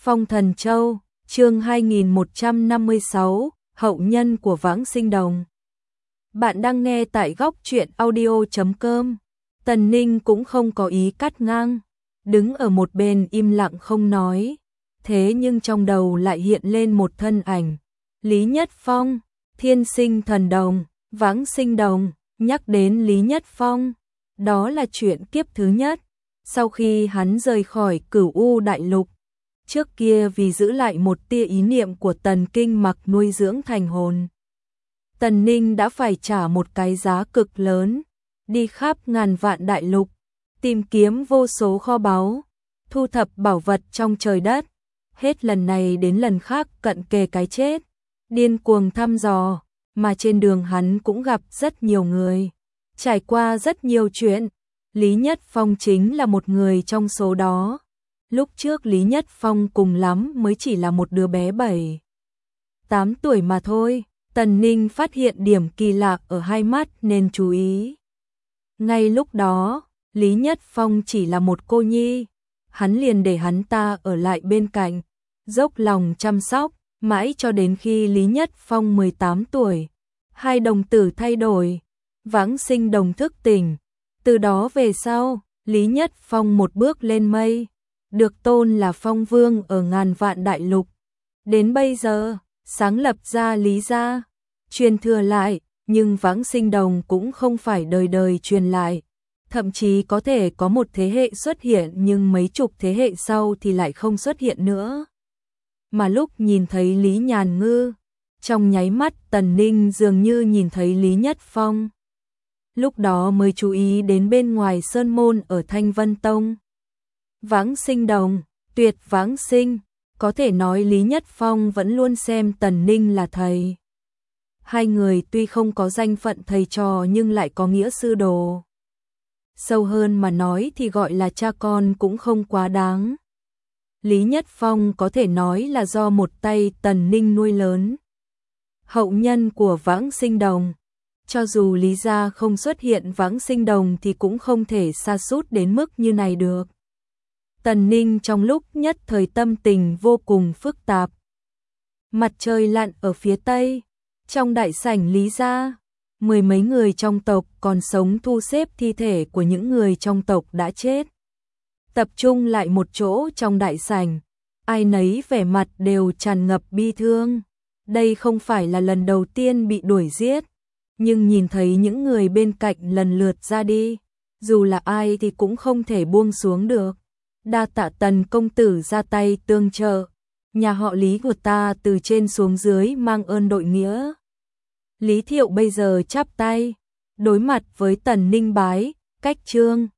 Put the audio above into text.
Phong Thần Châu, chương 2156, hậu nhân của Vãng Sinh Đồng. Bạn đang nghe tại góc truyện audio.com. Tần Ninh cũng không có ý cắt ngang, đứng ở một bên im lặng không nói. Thế nhưng trong đầu lại hiện lên một thân ảnh. Lý Nhất Phong, Thiên Sinh Thần Đồng, Vãng Sinh Đồng. Nhắc đến Lý Nhất Phong, đó là chuyện kiếp thứ nhất. Sau khi hắn rời khỏi Cửu U Đại Lục, trước kia vì giữ lại một tia ý niệm của Tần Kinh Mặc nuôi dưỡng thành hồn, Tần Ninh đã phải trả một cái giá cực lớn, đi khắp ngàn vạn đại lục, tìm kiếm vô số kho báu, thu thập bảo vật trong trời đất, hết lần này đến lần khác cận kề cái chết, điên cuồng thăm dò, mà trên đường hắn cũng gặp rất nhiều người, trải qua rất nhiều chuyện. Lý Nhất Phong chính là một người trong số đó. Lúc trước Lý Nhất Phong cùng lắm mới chỉ là một đứa bé 7-8 tuổi mà thôi. Tần Ninh phát hiện điểm kỳ lạ ở hai mắt nên chú ý. Ngay lúc đó, Lý Nhất Phong chỉ là một cô nhi. Hắn liền để hắn ta ở lại bên cạnh, dốc lòng chăm sóc, mãi cho đến khi Lý Nhất Phong 18 tuổi. Hai đồng tử thay đổi, Vãng Sinh Đồng thức tỉnh. Từ đó về sau, Lý Nhất Phong một bước lên mây, được tôn là Phong Vương ở ngàn vạn đại lục. Đến bây giờ, sáng lập ra Lý gia, truyền thừa lại, nhưng Vãng Sinh Đồng cũng không phải đời đời truyền lại. Thậm chí có thể có một thế hệ xuất hiện nhưng mấy chục thế hệ sau thì lại không xuất hiện nữa. Mà lúc nhìn thấy Lý Nhàn Ngư, trong nháy mắt Tần Ninh dường như nhìn thấy Lý Nhất Phong. Lúc đó mới chú ý đến bên ngoài sơn môn ở Thanh Vân Tông. Vãng Sinh Đồng, tuyệt vãng sinh, có thể nói Lý Nhất Phong vẫn luôn xem Tần Ninh là thầy. Hai người tuy không có danh phận thầy trò nhưng lại có nghĩa sư đồ. Sâu hơn mà nói thì gọi là cha con cũng không quá đáng. Lý Nhất Phong có thể nói là do một tay Tần Ninh nuôi lớn. Hậu nhân của Vãng Sinh Đồng. Cho dù Lý gia không xuất hiện Vãng Sinh Đồng thì cũng không thể sa sút đến mức như này được. Tần Ninh trong lúc nhất thời tâm tình vô cùng phức tạp. Mặt trời lặn ở phía tây, trong đại sảnh Lý gia, mười mấy người trong tộc còn sống thu xếp thi thể của những người trong tộc đã chết. Tập trung lại một chỗ trong đại sảnh, ai nấy vẻ mặt đều tràn ngập bi thương. Đây không phải là lần đầu tiên bị đuổi giết. Nhưng nhìn thấy những người bên cạnh lần lượt ra đi, dù là ai thì cũng không thể buông xuống được. Đa tạ Tần công tử ra tay tương trợ, nhà họ Lý của ta từ trên xuống dưới mang ơn đội nghĩa. Lý Thiệu bây giờ chắp tay, đối mặt với Tần Ninh bái, cách trương.